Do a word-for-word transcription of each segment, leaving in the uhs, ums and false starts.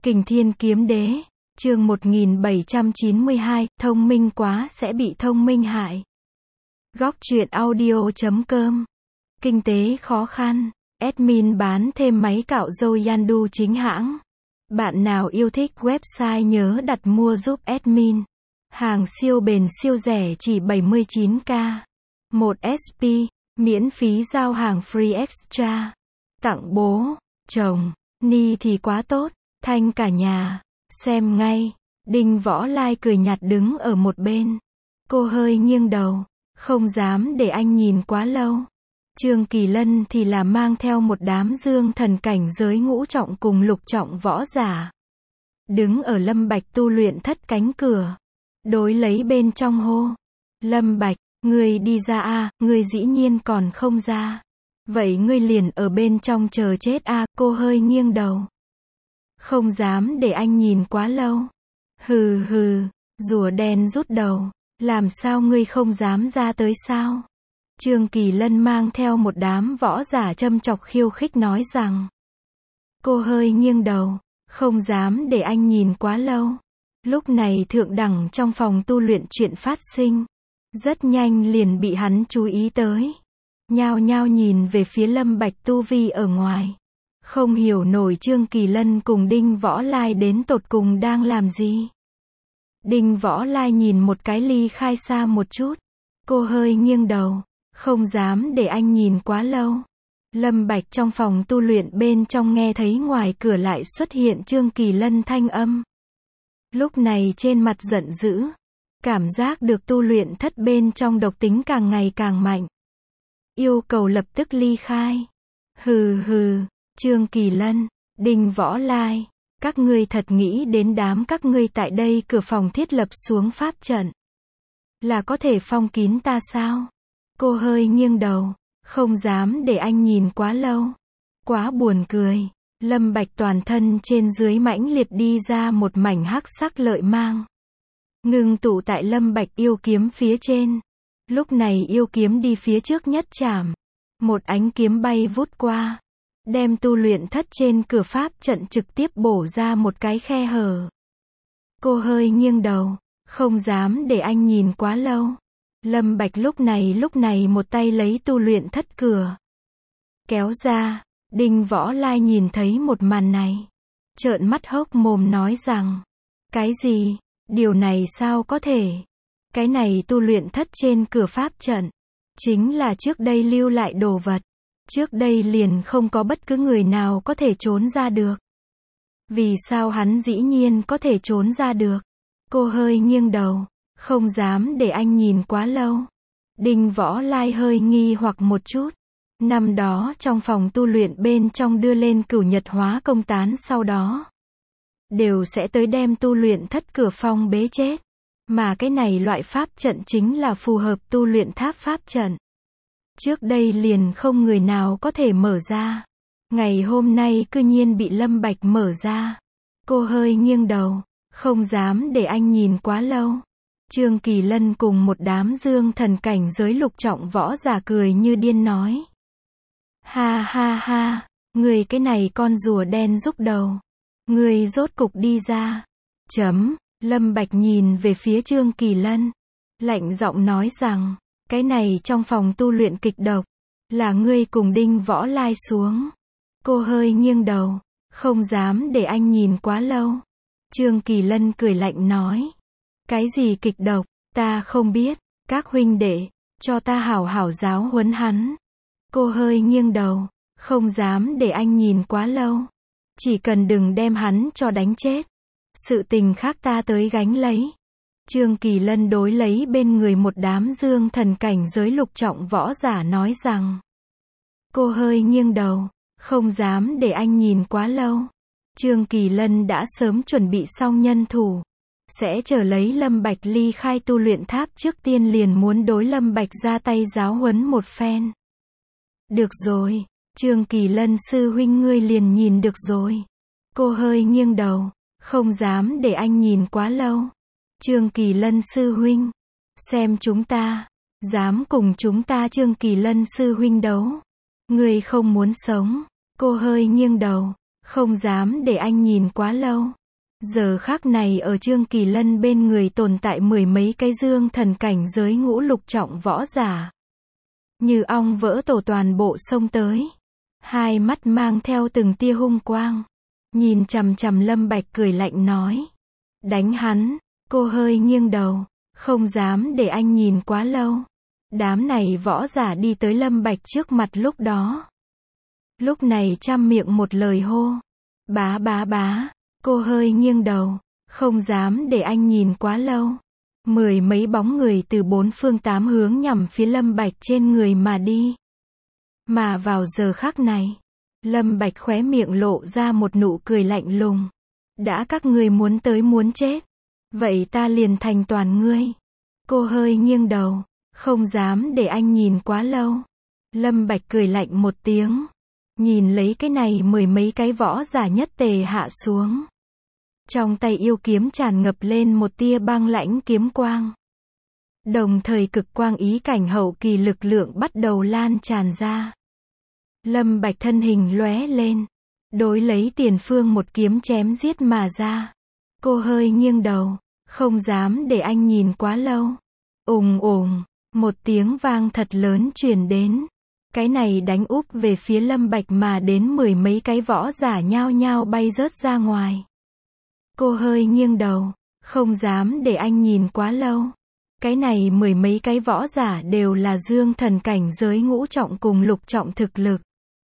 Kình Thiên Kiếm Đế, chương một nghìn bảy trăm chín mươi hai, thông minh quá sẽ bị thông minh hại. Góc truyện audio chấm com. Kinh tế khó khăn, admin bán thêm máy cạo râu Yandu chính hãng. Bạn nào yêu thích website nhớ đặt mua giúp admin. Hàng siêu bền siêu rẻ chỉ bảy mươi chín k. một ét pê, miễn phí giao hàng free extra. Tặng bố, chồng, ni thì quá tốt, thanh cả nhà. Xem ngay. Đinh Võ Lai cười nhạt đứng ở một bên. Cô hơi nghiêng đầu, không dám để anh nhìn quá lâu. Trương Kỳ Lân thì là mang theo một đám dương thần cảnh giới ngũ trọng cùng lục trọng võ giả. Đứng ở Lâm Bạch tu luyện thất cánh cửa. Đối lấy bên trong hô. Lâm Bạch, ngươi đi ra a, ngươi dĩ nhiên còn không ra. Vậy ngươi liền ở bên trong chờ chết a, cô hơi nghiêng đầu. Không dám để anh nhìn quá lâu. Hừ hừ, rùa đen rút đầu, làm sao ngươi không dám ra tới sao? Trương Kỳ Lân mang theo một đám võ giả châm chọc khiêu khích nói rằng. Cô hơi nghiêng đầu, không dám để anh nhìn quá lâu. Lúc này thượng đẳng trong phòng tu luyện chuyện phát sinh. Rất nhanh liền bị hắn chú ý tới. Nhao nhao nhìn về phía Lâm Bạch tu vi ở ngoài. Không hiểu nổi Trương Kỳ Lân cùng Đinh Võ Lai đến tột cùng đang làm gì. Đinh Võ Lai nhìn một cái ly khai xa một chút. Cô hơi nghiêng đầu, không dám để anh nhìn quá lâu. Lâm Bạch trong phòng tu luyện bên trong nghe thấy ngoài cửa lại xuất hiện Trương Kỳ Lân thanh âm. Lúc này trên mặt giận dữ. Cảm giác được tu luyện thất bên trong độc tính càng ngày càng mạnh. Yêu cầu lập tức ly khai. Hừ hừ. Trương Kỳ Lân, Đinh Võ Lai, các ngươi thật nghĩ đến đám các ngươi tại đây cửa phòng thiết lập xuống pháp trận. Là có thể phong kín ta sao? Cô hơi nghiêng đầu, không dám để anh nhìn quá lâu. Quá buồn cười, Lâm Bạch toàn thân trên dưới mãnh liệt đi ra một mảnh hắc sắc lợi mang. Ngưng tụ tại Lâm Bạch yêu kiếm phía trên. Lúc này yêu kiếm đi phía trước nhất chạm. Một ánh kiếm bay vút qua. Đem tu luyện thất trên cửa pháp trận trực tiếp bổ ra một cái khe hở. Cô hơi nghiêng đầu, không dám để anh nhìn quá lâu. Lâm Bạch lúc này lúc này một tay lấy tu luyện thất cửa. Kéo ra, Đinh Võ Lai nhìn thấy một màn này. Trợn mắt hốc mồm nói rằng, cái gì, điều này sao có thể? Cái này tu luyện thất trên cửa pháp trận, chính là trước đây lưu lại đồ vật. Trước đây liền không có bất cứ người nào có thể trốn ra được. Vì sao hắn dĩ nhiên có thể trốn ra được? Cô hơi nghiêng đầu, không dám để anh nhìn quá lâu. Đinh Võ Lai hơi nghi hoặc một chút. Năm đó trong phòng tu luyện bên trong đưa lên cửu nhật hóa công tán sau đó. Đều sẽ tới đem tu luyện thất cửa phong bế chết. Mà cái này loại pháp trận chính là phù hợp tu luyện tháp pháp trận. Trước đây liền không người nào có thể mở ra. Ngày hôm nay cư nhiên bị Lâm Bạch mở ra. Cô hơi nghiêng đầu, không dám để anh nhìn quá lâu. Trương Kỳ Lân cùng một đám dương thần cảnh giới lục trọng võ giả cười như điên nói. Ha ha ha, người cái này con rùa đen rúc đầu. Người rốt cục đi ra. Chấm, Lâm Bạch nhìn về phía Trương Kỳ Lân. Lạnh giọng nói rằng. Cái này trong phòng tu luyện kịch độc, là ngươi cùng Đinh Võ Lai xuống. Cô hơi nghiêng đầu, không dám để anh nhìn quá lâu. Trương Kỳ Lân cười lạnh nói. Cái gì kịch độc, ta không biết, các huynh đệ, cho ta hảo hảo giáo huấn hắn. Cô hơi nghiêng đầu, không dám để anh nhìn quá lâu. Chỉ cần đừng đem hắn cho đánh chết. Sự tình khác ta tới gánh lấy. Trương Kỳ Lân đối lấy bên người một đám dương thần cảnh giới lục trọng võ giả nói rằng. Cô hơi nghiêng đầu, không dám để anh nhìn quá lâu. Trương Kỳ Lân đã sớm chuẩn bị xong nhân thủ. Sẽ chờ lấy Lâm Bạch ly khai tu luyện tháp trước tiên liền muốn đối Lâm Bạch ra tay giáo huấn một phen. Được rồi, Trương Kỳ Lân sư huynh ngươi liền nhìn được rồi. Cô hơi nghiêng đầu, không dám để anh nhìn quá lâu. Trương Kỳ Lân sư huynh, xem chúng ta, dám cùng chúng ta Trương Kỳ Lân sư huynh đấu. Ngươi không muốn sống. Cô hơi nghiêng đầu, Không dám để anh nhìn quá lâu. Giờ khắc này ở Trương Kỳ Lân bên người tồn tại mười mấy cái dương thần cảnh giới ngũ lục trọng võ giả. Như ong vỡ tổ toàn bộ xông tới. Hai mắt mang theo từng tia hung quang. Nhìn chằm chằm Lâm Bạch cười lạnh nói. Đánh hắn. Cô hơi nghiêng đầu. Không dám để anh nhìn quá lâu. Đám này võ giả đi tới Lâm Bạch trước mặt lúc đó. Lúc này trăm miệng một lời hô. Bá bá bá. Cô hơi nghiêng đầu. Không dám để anh nhìn quá lâu. Mười mấy bóng người từ bốn phương tám hướng nhằm phía Lâm Bạch trên người mà đi. Mà vào giờ khắc này, Lâm Bạch khóe miệng lộ ra một nụ cười lạnh lùng. Đã các ngươi muốn tới muốn chết. Vậy ta liền thành toàn ngươi. Cô hơi nghiêng đầu. Không dám để anh nhìn quá lâu. Lâm Bạch cười lạnh một tiếng. Nhìn lấy cái này mười mấy cái võ giả nhất tề hạ xuống. Trong tay yêu kiếm tràn ngập lên một tia băng lãnh kiếm quang. Đồng thời cực quang ý cảnh hậu kỳ lực lượng bắt đầu lan tràn ra. Lâm Bạch thân hình lóe lên. Đối lấy tiền phương một kiếm chém giết mà ra. Cô hơi nghiêng đầu. Không dám để anh nhìn quá lâu. Ùng ùng. Một tiếng vang thật lớn truyền đến. Cái này đánh úp về phía Lâm Bạch mà đến mười mấy cái võ giả nhao nhao bay rớt ra ngoài. Cô hơi nghiêng đầu. Không dám để anh nhìn quá lâu. Cái này mười mấy cái võ giả đều là dương thần cảnh giới ngũ trọng cùng lục trọng thực lực.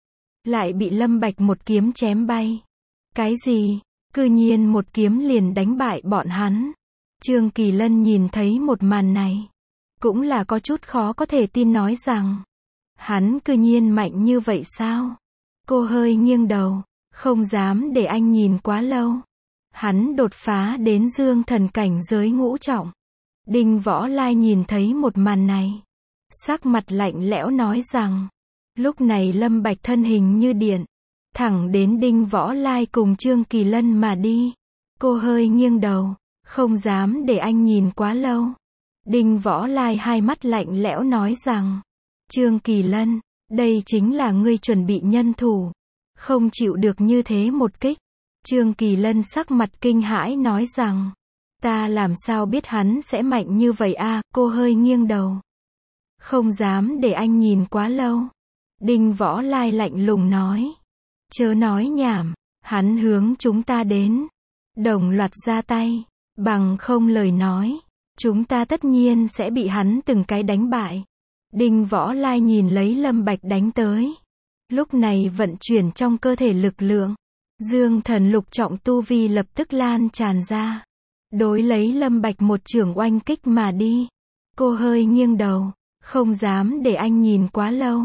Lại bị Lâm Bạch một kiếm chém bay. Cái gì? Cư nhiên một kiếm liền đánh bại bọn hắn. Trương Kỳ Lân nhìn thấy một màn này. Cũng là có chút khó có thể tin nói rằng. Hắn cư nhiên mạnh như vậy sao? Cô hơi nghiêng đầu. Không dám để anh nhìn quá lâu. Hắn đột phá đến dương thần cảnh giới ngũ trọng. Đinh Võ Lai nhìn thấy một màn này. Sắc mặt lạnh lẽo nói rằng. Lúc này Lâm Bạch thân hình như điện. Thẳng đến Đinh Võ Lai cùng Trương Kỳ Lân mà đi. Cô hơi nghiêng đầu. Không dám để anh nhìn quá lâu. Đinh Võ Lai hai mắt lạnh lẽo nói rằng. Trương Kỳ Lân, đây chính là ngươi chuẩn bị nhân thủ. Không chịu được như thế một kích. Trương Kỳ Lân sắc mặt kinh hãi nói rằng. Ta làm sao biết hắn sẽ mạnh như vậy a? Cô hơi nghiêng đầu. Không dám để anh nhìn quá lâu. Đinh Võ Lai lạnh lùng nói. Chớ nói nhảm, hắn hướng chúng ta đến. Đồng loạt ra tay, bằng không lời nói. Chúng ta tất nhiên sẽ bị hắn từng cái đánh bại. Đinh Võ Lai nhìn lấy Lâm Bạch đánh tới. Lúc này vận chuyển trong cơ thể lực lượng. Dương thần lục trọng tu vi lập tức lan tràn ra. Đối lấy Lâm Bạch một chưởng oanh kích mà đi. Cô hơi nghiêng đầu. Không dám để anh nhìn quá lâu.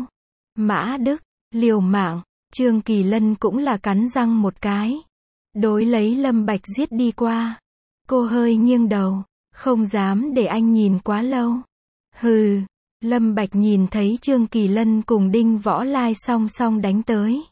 Mã Đức, liều mạng. Trương Kỳ Lân cũng là cắn răng một cái. Đối lấy Lâm Bạch giết đi qua. Cô hơi nghiêng đầu. Không dám để anh nhìn quá lâu. Hừ. Lâm Bạch nhìn thấy Trương Kỳ Lân cùng Đinh Võ Lai song song đánh tới.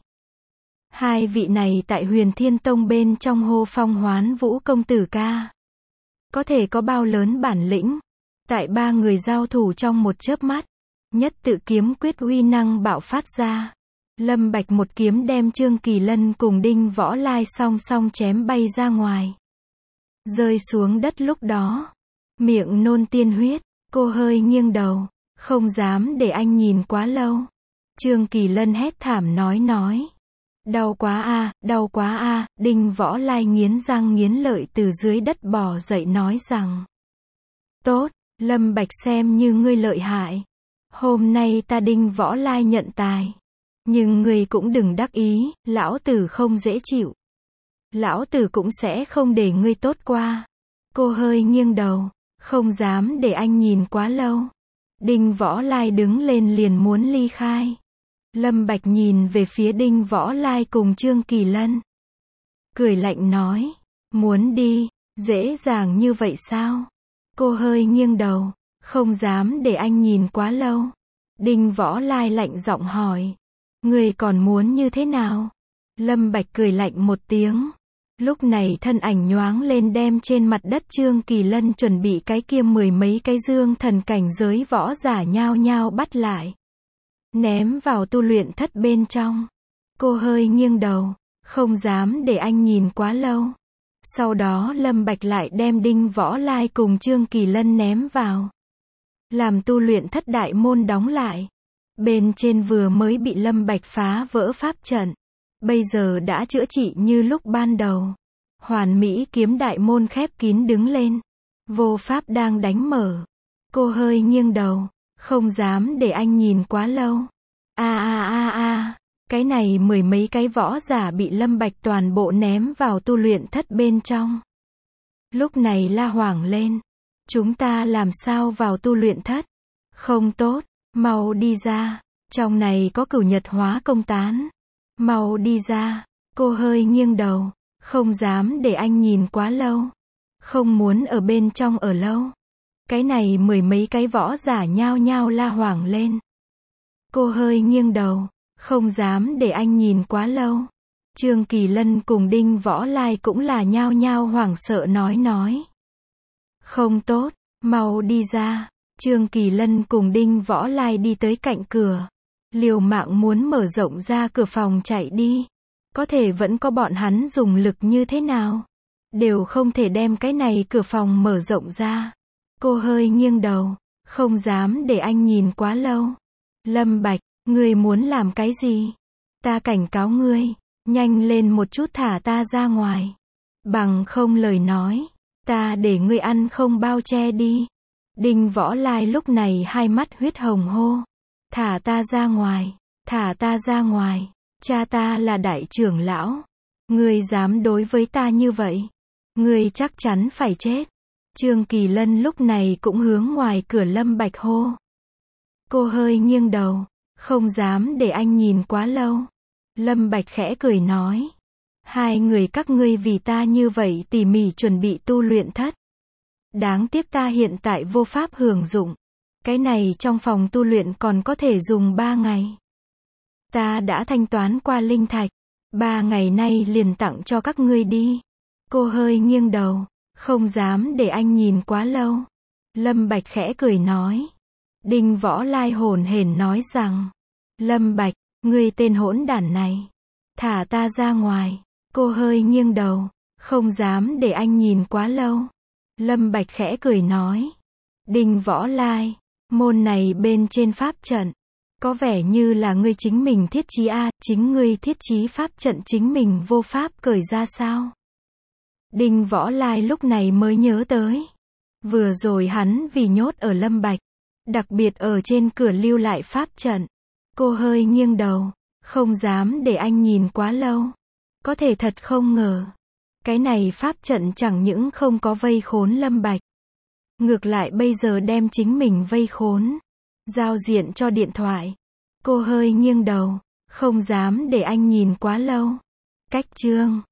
Hai vị này tại Huyền Thiên Tông bên trong hô phong hoán vũ công tử ca. Có thể có bao lớn bản lĩnh. Tại ba người giao thủ trong một chớp mắt. Nhất tự kiếm quyết uy năng bạo phát ra. Lâm Bạch một kiếm đem Trương Kỳ Lân cùng Đinh Võ Lai song song chém bay ra ngoài. Rơi xuống đất lúc đó. Miệng nôn tiên huyết. Cô hơi nghiêng đầu. Không dám để anh nhìn quá lâu. Trương Kỳ Lân hét thảm nói nói. Đau quá a, đau quá a. Đinh Võ Lai nghiến răng nghiến lợi từ dưới đất bò dậy nói rằng. Tốt, Lâm Bạch xem như ngươi lợi hại. Hôm nay ta Đinh Võ Lai nhận tài. Nhưng ngươi cũng đừng đắc ý, lão tử không dễ chịu. Lão tử cũng sẽ không để ngươi tốt qua. Cô hơi nghiêng đầu. Không dám để anh nhìn quá lâu. Đinh Võ Lai đứng lên liền muốn ly khai. Lâm Bạch nhìn về phía Đinh Võ Lai cùng Trương Kỳ Lân. Cười lạnh nói. Muốn đi, dễ dàng như vậy sao? Cô hơi nghiêng đầu. Không dám để anh nhìn quá lâu. Đinh Võ Lai lạnh giọng hỏi. Người còn muốn như thế nào? Lâm Bạch cười lạnh một tiếng. Lúc này thân ảnh nhoáng lên đem trên mặt đất Trương Kỳ Lân chuẩn bị cái kia mười mấy cái dương thần cảnh giới võ giả nhao nhao bắt lại. Ném vào tu luyện thất bên trong. Cô hơi nghiêng đầu. Không dám để anh nhìn quá lâu. Sau đó Lâm Bạch lại đem Đinh Võ Lai cùng Trương Kỳ Lân ném vào. Làm tu luyện thất đại môn đóng lại. Bên trên vừa mới bị Lâm Bạch phá vỡ pháp trận. Bây giờ đã chữa trị như lúc ban đầu. Hoàn mỹ kiếm đại môn khép kín đứng lên. Vô pháp đang đánh mở. Cô hơi nghiêng đầu. Không dám để anh nhìn quá lâu. A a a a. Cái này mười mấy cái võ giả bị Lâm Bạch toàn bộ ném vào tu luyện thất bên trong. Lúc này la hoảng lên. Chúng ta làm sao vào tu luyện thất? Không tốt, mau đi ra. Trong này có cửu nhật hóa công tán. Mau đi ra. Cô hơi nghiêng đầu. Không dám để anh nhìn quá lâu. Không muốn ở bên trong ở lâu. Cái này mười mấy cái võ giả nhao nhao la hoảng lên. Cô hơi nghiêng đầu. Không dám để anh nhìn quá lâu. Trương Kỳ Lân cùng Đinh Võ Lai cũng là nhao nhao hoảng sợ nói nói. Không tốt, mau đi ra. Trương Kỳ Lân cùng Đinh Võ Lai đi tới cạnh cửa. Liều mạng muốn mở rộng ra cửa phòng chạy đi. Có thể vẫn có bọn hắn dùng lực như thế nào. Đều không thể đem cái này cửa phòng mở rộng ra. Cô hơi nghiêng đầu. Không dám để anh nhìn quá lâu. Lâm Bạch, ngươi muốn làm cái gì? Ta cảnh cáo ngươi. Nhanh lên một chút thả ta ra ngoài. Bằng không lời nói. Ta để ngươi ăn không bao che đi. Đinh Võ Lai lúc này hai mắt huyết hồng hô. Thả ta ra ngoài. Thả ta ra ngoài. Cha ta là đại trưởng lão. Ngươi dám đối với ta như vậy. Ngươi chắc chắn phải chết. Trương Kỳ Lân lúc này cũng hướng ngoài cửa Lâm Bạch hô. Cô hơi nghiêng đầu. Không dám để anh nhìn quá lâu. Lâm Bạch khẽ cười nói. Hai người các ngươi vì ta như vậy tỉ mỉ chuẩn bị tu luyện thất. Đáng tiếc ta hiện tại vô pháp hưởng dụng. Cái này trong phòng tu luyện còn có thể dùng ba ngày. Ta đã thanh toán qua linh thạch. Ba ngày nay liền tặng cho các ngươi đi. Cô hơi nghiêng đầu. Không dám để anh nhìn quá lâu. Lâm Bạch khẽ cười nói. Đinh Võ Lai hồn hển nói rằng. Lâm Bạch, ngươi tên hỗn đản này. Thả ta ra ngoài. Cô hơi nghiêng đầu. Không dám để anh nhìn quá lâu. Lâm Bạch khẽ cười nói. Đinh Võ Lai, môn này bên trên pháp trận. Có vẻ như là ngươi chính mình thiết trí a, à, chính ngươi thiết trí pháp trận chính mình vô pháp cởi ra sao? Đinh Võ Lai lúc này mới nhớ tới. Vừa rồi hắn vì nhốt ở Lâm Bạch. Đặc biệt ở trên cửa lưu lại pháp trận. Cô hơi nghiêng đầu. Không dám để anh nhìn quá lâu. Có thể thật không ngờ. Cái này pháp trận chẳng những không có vây khốn Lâm Bạch. Ngược lại bây giờ đem chính mình vây khốn. Giao diện cho điện thoại. Cô hơi nghiêng đầu. Không dám để anh nhìn quá lâu. Cách chương